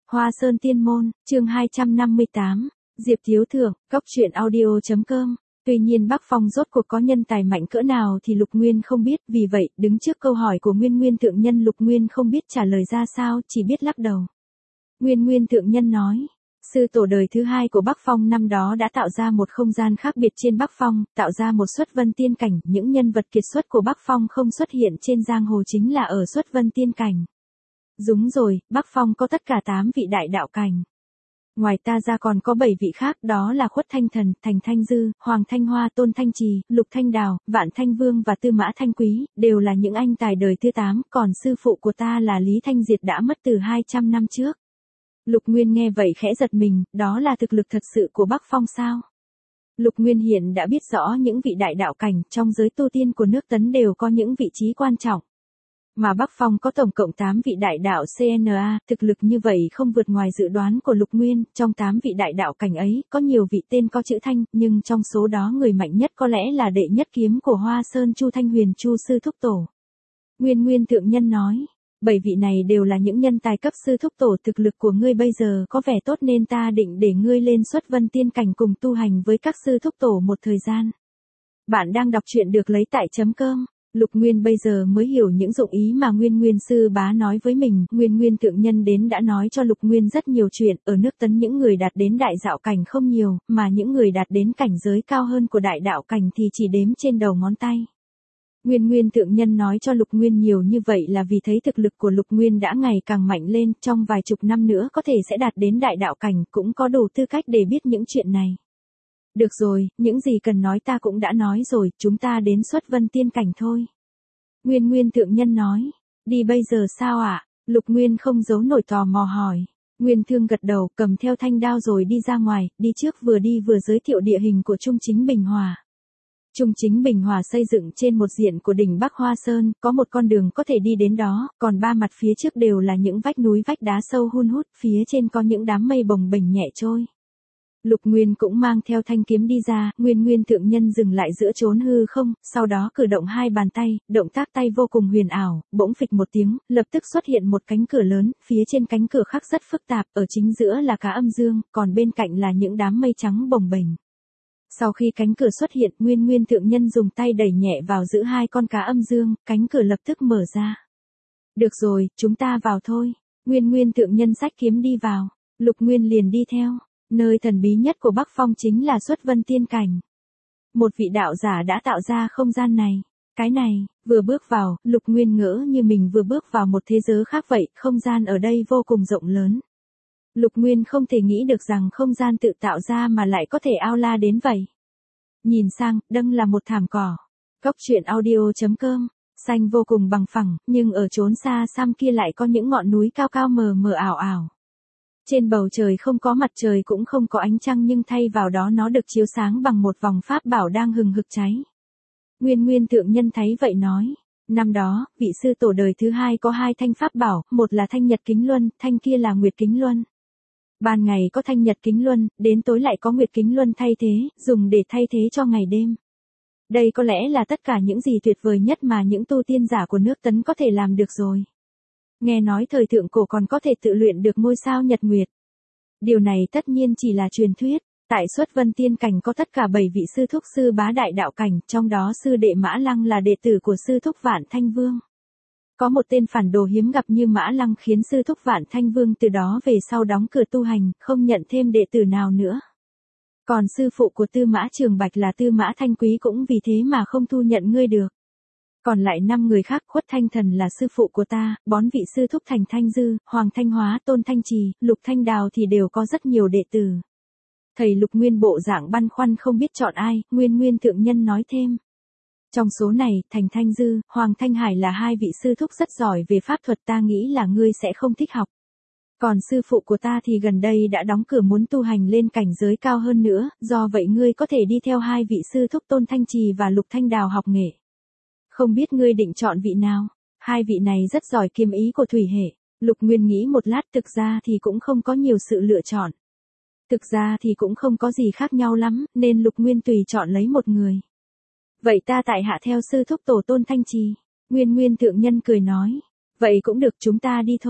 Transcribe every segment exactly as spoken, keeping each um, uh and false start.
Hoa Sơn Tiên Môn, chương hai trăm năm mươi tám, Diệp Thiếu Thượng, Cốc truyện audio.com. Tuy nhiên Bắc Phong rốt cuộc có nhân tài mạnh cỡ nào thì Lục Nguyên không biết, vì vậy, đứng trước câu hỏi của Nguyên Nguyên Thượng Nhân Lục Nguyên không biết trả lời ra sao, chỉ biết lắc đầu. Nguyên Nguyên Thượng Nhân nói, sư tổ đời thứ hai của Bắc Phong năm đó đã tạo ra một không gian khác biệt trên Bắc Phong, tạo ra một xuất vân tiên cảnh, những nhân vật kiệt xuất của Bắc Phong không xuất hiện trên giang hồ chính là ở xuất vân tiên cảnh. Đúng rồi, Bắc Phong có tất cả tám vị đại đạo cảnh. Ngoài ta ra còn có bảy vị khác, đó là Khuất Thanh Thần, Thành Thanh Dư, Hoàng Thanh Hoa, Tôn Thanh Trì, Lục Thanh Đào, Vạn Thanh Vương và Tư Mã Thanh Quý, đều là những anh tài đời thứ tám, còn sư phụ của ta là Lý Thanh Diệt đã mất từ hai trăm năm trước. Lục Nguyên nghe vậy khẽ giật mình, đó là thực lực thật sự của Bắc Phong sao? Lục Nguyên hiện đã biết rõ những vị đại đạo cảnh trong giới tu tiên của nước Tấn đều có những vị trí quan trọng. Mà Bắc Phong có tổng cộng tám vị đại đạo xê en a, thực lực như vậy không vượt ngoài dự đoán của Lục Nguyên, trong tám vị đại đạo cảnh ấy, có nhiều vị tên có chữ Thanh, nhưng trong số đó người mạnh nhất có lẽ là đệ nhất kiếm của Hoa Sơn Chu Thanh Huyền Chu Sư Thúc Tổ. Nguyên Nguyên Thượng Nhân nói, bảy vị này đều là những nhân tài cấp Sư Thúc Tổ, thực lực của ngươi bây giờ có vẻ tốt nên ta định để ngươi lên xuất vân tiên cảnh cùng tu hành với các Sư Thúc Tổ một thời gian. Bạn đang đọc truyện được lấy tại chấm com. Lục Nguyên bây giờ mới hiểu những dụng ý mà Nguyên Nguyên Sư Bá nói với mình, Nguyên Nguyên Thượng Nhân đến đã nói cho Lục Nguyên rất nhiều chuyện, ở nước Tấn những người đạt đến đại dạo cảnh không nhiều, mà những người đạt đến cảnh giới cao hơn của đại đạo cảnh thì chỉ đếm trên đầu ngón tay. Nguyên Nguyên Thượng Nhân nói cho Lục Nguyên nhiều như vậy là vì thấy thực lực của Lục Nguyên đã ngày càng mạnh lên, trong vài chục năm nữa có thể sẽ đạt đến đại đạo cảnh, cũng có đủ tư cách để biết những chuyện này. Được rồi, những gì cần nói ta cũng đã nói rồi, chúng ta đến xuất vân tiên cảnh thôi. Nguyên Nguyên Thượng Nhân nói, đi bây giờ sao ạ? À? Lục Nguyên không giấu nổi tò mò hỏi. Nguyên Thương gật đầu, cầm theo thanh đao rồi đi ra ngoài, đi trước vừa đi vừa giới thiệu địa hình của Trung Chính Bình Hòa. Trung Chính Bình Hòa xây dựng trên một diện của đỉnh Bắc Hoa Sơn, có một con đường có thể đi đến đó, còn ba mặt phía trước đều là những vách núi vách đá sâu hun hút, phía trên có những đám mây bồng bềnh nhẹ trôi. Lục Nguyên cũng mang theo thanh kiếm đi ra, Nguyên Nguyên Thượng Nhân dừng lại giữa chốn hư không, sau đó cử động hai bàn tay, động tác tay vô cùng huyền ảo, bỗng phịch một tiếng, lập tức xuất hiện một cánh cửa lớn, phía trên cánh cửa khắc rất phức tạp, ở chính giữa là cá âm dương, còn bên cạnh là những đám mây trắng bồng bềnh. Sau khi cánh cửa xuất hiện, Nguyên Nguyên Thượng Nhân dùng tay đẩy nhẹ vào giữa hai con cá âm dương, cánh cửa lập tức mở ra. Được rồi, chúng ta vào thôi. Nguyên Nguyên Thượng Nhân xách kiếm đi vào, Lục Nguyên liền đi theo. Nơi thần bí nhất của Bắc Phong chính là xuất vân tiên cảnh. Một vị đạo giả đã tạo ra không gian này. Cái này, vừa bước vào, Lục Nguyên ngỡ như mình vừa bước vào một thế giới khác vậy, không gian ở đây vô cùng rộng lớn. Lục Nguyên không thể nghĩ được rằng không gian tự tạo ra mà lại có thể ao la đến vậy. Nhìn sang, đâng là một thảm cỏ. Cốc truyện audio.com, xanh vô cùng bằng phẳng, nhưng ở chốn xa xăm kia lại có những ngọn núi cao cao mờ mờ ảo ảo. Trên bầu trời không có mặt trời cũng không có ánh trăng nhưng thay vào đó nó được chiếu sáng bằng một vòng pháp bảo đang hừng hực cháy. Nguyên Nguyên Thượng Nhân thấy vậy nói, năm đó, vị sư tổ đời thứ hai có hai thanh pháp bảo, một là thanh nhật kính luân, thanh kia là nguyệt kính luân. Ban ngày có thanh nhật kính luân, đến tối lại có nguyệt kính luân thay thế, dùng để thay thế cho ngày đêm. Đây có lẽ là tất cả những gì tuyệt vời nhất mà những tu tiên giả của nước Tấn có thể làm được rồi. Nghe nói thời thượng cổ còn có thể tự luyện được ngôi sao nhật nguyệt. Điều này tất nhiên chỉ là truyền thuyết, tại xuất vân tiên cảnh có tất cả bảy vị sư thúc sư bá đại đạo cảnh, trong đó sư đệ Mã Lăng là đệ tử của sư thúc Vạn Thanh Vương. Có một tên phản đồ hiếm gặp như Mã Lăng khiến sư thúc Vạn Thanh Vương từ đó về sau đóng cửa tu hành, không nhận thêm đệ tử nào nữa. Còn sư phụ của Tư Mã Trường Bạch là Tư Mã Thanh Quý cũng vì thế mà không thu nhận ngươi được. Còn lại năm người khác, Khuất Thanh Thần là sư phụ của ta, bốn vị sư thúc Thành Thanh Dư, Hoàng Thanh Hóa, Tôn Thanh Trì, Lục Thanh Đào thì đều có rất nhiều đệ tử. Thầy Lục Nguyên bộ dạng băn khoăn không biết chọn ai, Nguyên Nguyên Thượng Nhân nói thêm. Trong số này, Thành Thanh Dư, Hoàng Thanh Hải là hai vị sư thúc rất giỏi về pháp thuật, ta nghĩ là ngươi sẽ không thích học. Còn sư phụ của ta thì gần đây đã đóng cửa muốn tu hành lên cảnh giới cao hơn nữa, do vậy ngươi có thể đi theo hai vị sư thúc Tôn Thanh Trì và Lục Thanh Đào học nghệ. Không biết ngươi định chọn vị nào? Hai vị này rất giỏi kiếm ý của thủy hệ. Lục Nguyên nghĩ một lát, thực ra thì cũng không có nhiều sự lựa chọn. Thực ra thì cũng không có gì khác nhau lắm, nên Lục Nguyên tùy chọn lấy một người. Vậy ta tại hạ theo sư thúc tổ Tôn Thanh Trì. Nguyên Nguyên Thượng Nhân cười nói. Vậy cũng được, chúng ta đi thôi.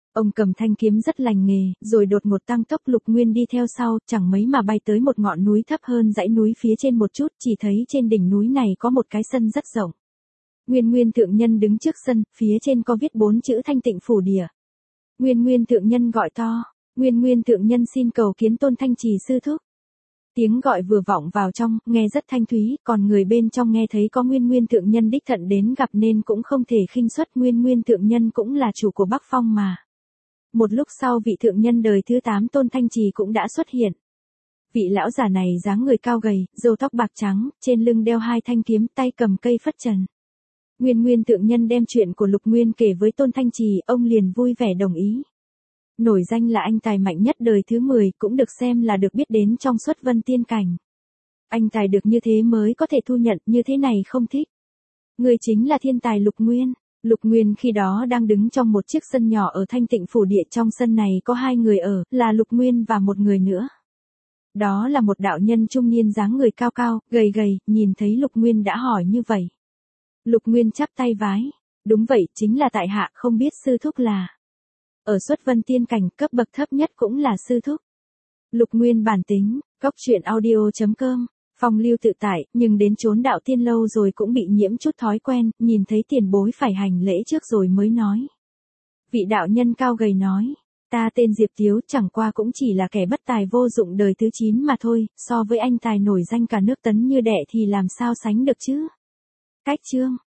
Ông cầm thanh kiếm rất lành nghề, rồi đột ngột tăng tốc. Lục Nguyên đi theo sau, chẳng mấy mà bay tới một ngọn núi thấp hơn dãy núi phía trên một chút, chỉ thấy trên đỉnh núi này có một cái sân rất rộng. Nguyên Nguyên thượng nhân đứng trước sân, phía trên có viết bốn chữ Thanh Tịnh Phủ Địa. Nguyên Nguyên thượng nhân gọi to, Nguyên Nguyên thượng nhân xin cầu kiến Tôn Thanh Trì sư thúc. Tiếng gọi vừa vọng vào trong, nghe rất thanh thúy, còn người bên trong nghe thấy có Nguyên Nguyên thượng nhân đích thận đến gặp nên cũng không thể khinh suất. Nguyên Nguyên thượng nhân cũng là chủ của Bắc Phong mà. Một lúc sau vị thượng nhân đời thứ tám Tôn Thanh Trì cũng đã xuất hiện. Vị lão giả này dáng người cao gầy, râu tóc bạc trắng, trên lưng đeo hai thanh kiếm, tay cầm cây phất trần. Nguyên Nguyên thượng nhân đem chuyện của Lục Nguyên kể với Tôn Thanh Trì, ông liền vui vẻ đồng ý. Nổi danh là anh tài mạnh nhất đời thứ mười, cũng được xem là được biết đến trong Xuất Vân Tiên Cảnh. Anh tài được như thế mới có thể thu nhận, như thế này không thích. Người chính là thiên tài Lục Nguyên. Lục Nguyên khi đó đang đứng trong một chiếc sân nhỏ ở Thanh Tịnh Phủ Địa. Trong sân này có hai người ở, là Lục Nguyên và một người nữa. Đó là một đạo nhân trung niên dáng người cao cao, gầy gầy, nhìn thấy Lục Nguyên đã hỏi như vậy. Lục Nguyên chắp tay vái. Đúng vậy, chính là tại hạ, không biết sư thúc là. Ở Xuất Vân Tiên Cảnh, cấp bậc thấp nhất cũng là sư thúc. Lục Nguyên bản tính, góc truyện audio chấm com. Phong lưu tự tại, nhưng đến chốn đạo tiên lâu rồi cũng bị nhiễm chút thói quen, nhìn thấy tiền bối phải hành lễ trước rồi mới nói. Vị đạo nhân cao gầy nói, ta tên Diệp Tiếu, chẳng qua cũng chỉ là kẻ bất tài vô dụng đời thứ chín mà thôi, so với anh tài nổi danh cả nước Tấn Như Đệ thì làm sao sánh được chứ. Cách chương.